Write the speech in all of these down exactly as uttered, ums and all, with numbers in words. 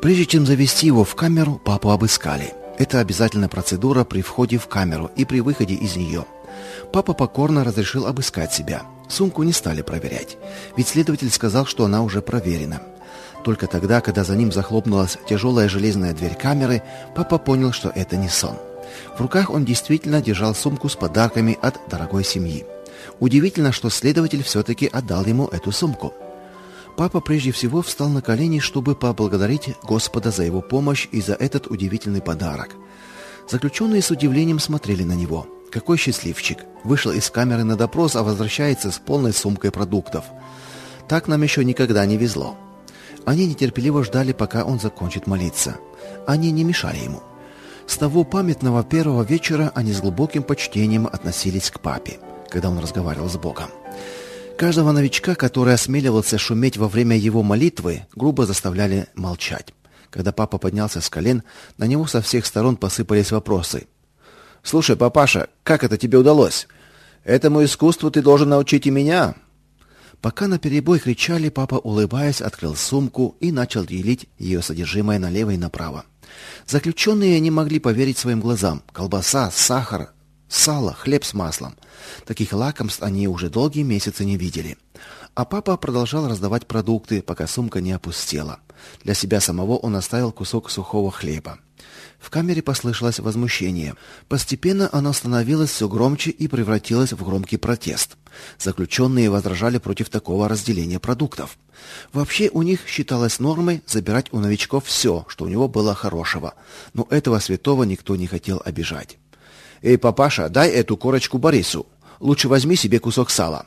Прежде чем завести его в камеру, папу обыскали. Это обязательная процедура при входе в камеру и при выходе из нее. Папа покорно разрешил обыскать себя. Сумку не стали проверять, ведь следователь сказал, что она уже проверена. Только тогда, когда за ним захлопнулась тяжелая железная дверь камеры, папа понял, что это не сон. В руках он действительно держал сумку с подарками от дорогой семьи. Удивительно, что следователь все-таки отдал ему эту сумку. Папа прежде всего встал на колени, чтобы поблагодарить Господа за его помощь и за этот удивительный подарок. Заключенные с удивлением смотрели на него. Какой счастливчик! Вышел из камеры на допрос, а возвращается с полной сумкой продуктов. Так нам еще никогда не везло. Они нетерпеливо ждали, пока он закончит молиться. Они не мешали ему. С того памятного первого вечера они с глубоким почтением относились к папе, когда он разговаривал с Богом. Каждого новичка, который осмеливался шуметь во время его молитвы, грубо заставляли молчать. Когда папа поднялся с колен, на него со всех сторон посыпались вопросы. «Слушай, папаша, как это тебе удалось? Этому искусству ты должен научить и меня». Пока наперебой кричали, папа, улыбаясь, открыл сумку и начал делить ее содержимое налево и направо. Заключенные не могли поверить своим глазам. Колбаса, сахар, сало, хлеб с маслом. Таких лакомств они уже долгие месяцы не видели. А папа продолжал раздавать продукты, пока сумка не опустела. Для себя самого он оставил кусок сухого хлеба. В камере послышалось возмущение. Постепенно оно становилось все громче и превратилось в громкий протест. Заключенные возражали против такого разделения продуктов. Вообще у них считалось нормой забирать у новичков все, что у него было хорошего. Но этого святого никто не хотел обижать. «Эй, папаша, дай эту корочку Борису. Лучше возьми себе кусок сала.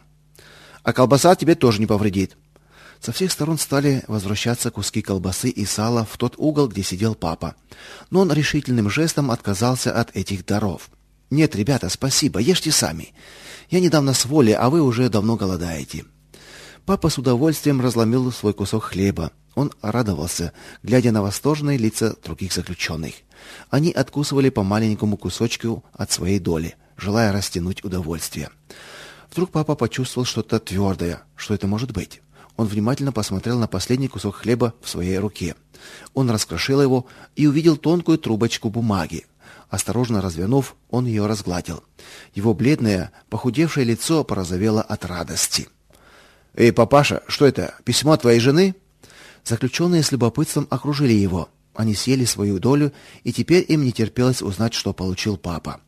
А колбаса тебе тоже не повредит». Со всех сторон стали возвращаться куски колбасы и сала в тот угол, где сидел папа. Но он решительным жестом отказался от этих даров. «Нет, ребята, спасибо, ешьте сами. Я недавно с воли, а вы уже давно голодаете». Папа с удовольствием разломил свой кусок хлеба. Он радовался, глядя на восторженные лица других заключенных. Они откусывали по маленькому кусочку от своей доли, желая растянуть удовольствие. Вдруг папа почувствовал что-то твердое. Что это может быть? Он внимательно посмотрел на последний кусок хлеба в своей руке. Он раскрошил его и увидел тонкую трубочку бумаги. Осторожно развернув, он ее разгладил. Его бледное, похудевшее лицо порозовело от радости. «Эй, папаша, что это? Письмо от твоей жены?» Заключенные с любопытством окружили его. Они съели свою долю, и теперь им не терпелось узнать, что получил папа.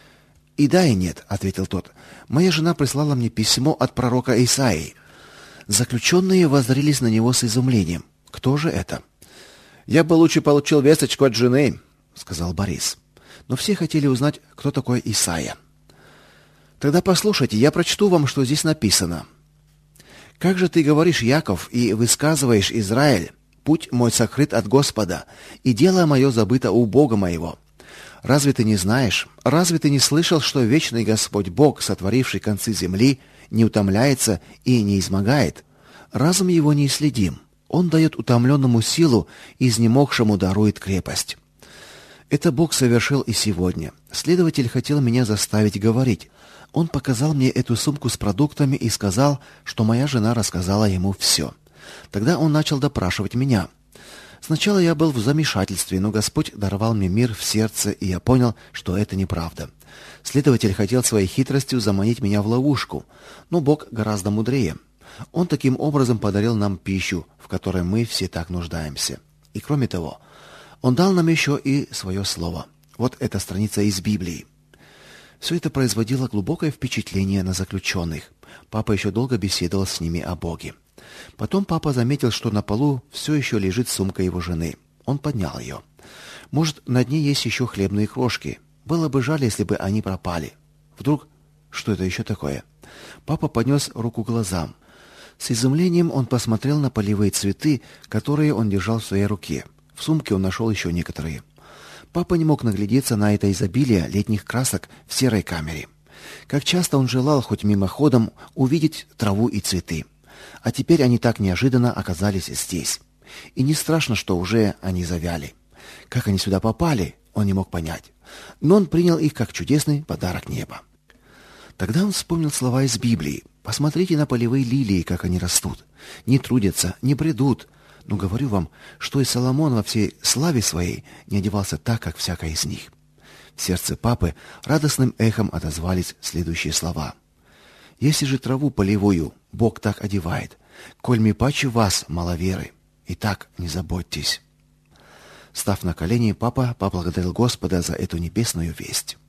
«И да, и нет», — ответил тот. «Моя жена прислала мне письмо от пророка Исаии». Заключенные воззрелись на него с изумлением. «Кто же это?» «Я бы лучше получил весточку от жены», — сказал Борис. Но все хотели узнать, кто такой Исаия. «Тогда послушайте, я прочту вам, что здесь написано. Как же ты говоришь, Яков, и высказываешь, Израиль, путь мой сокрыт от Господа, и дело мое забыто у Бога моего. Разве ты не знаешь, разве ты не слышал, что вечный Господь Бог, сотворивший концы земли, не утомляется и не изнемогает? Разум его неисследим. Он дает утомленному силу, изнемогшему дарует крепость. Это Бог совершил и сегодня. Следователь хотел меня заставить говорить. Он показал мне эту сумку с продуктами и сказал, что моя жена рассказала ему все. Тогда он начал допрашивать меня. Сначала я был в замешательстве, но Господь даровал мне мир в сердце, и я понял, что это неправда. Следователь хотел своей хитростью заманить меня в ловушку, но Бог гораздо мудрее. Он таким образом подарил нам пищу, в которой мы все так нуждаемся. И кроме того, Он дал нам еще и свое слово. Вот эта страница из Библии. Все это производило глубокое впечатление на заключенных. Папа еще долго беседовал с ними о Боге. Потом папа заметил, что на полу все еще лежит сумка его жены. Он поднял ее. Может, на дне есть еще хлебные крошки. Было бы жаль, если бы они пропали. Вдруг, что это еще такое? Папа поднес руку к глазам. С изумлением он посмотрел на полевые цветы, которые он держал в своей руке. В сумке он нашел еще некоторые. Папа не мог наглядеться на это изобилие летних красок в серой камере. Как часто он желал хоть мимоходом увидеть траву и цветы. А теперь они так неожиданно оказались здесь. И не страшно, что уже они завяли. Как они сюда попали, он не мог понять. Но он принял их как чудесный подарок неба. Тогда он вспомнил слова из Библии. «Посмотрите на полевые лилии, как они растут. Не трудятся, не бредут. Но говорю вам, что и Соломон во всей славе своей не одевался так, как всякий из них». В сердце папы радостным эхом отозвались следующие слова: «Если же траву полевую Бог так одевает, коль ми паче вас маловеры, и так не заботьтесь». Став на колени, папа поблагодарил Господа за эту небесную весть.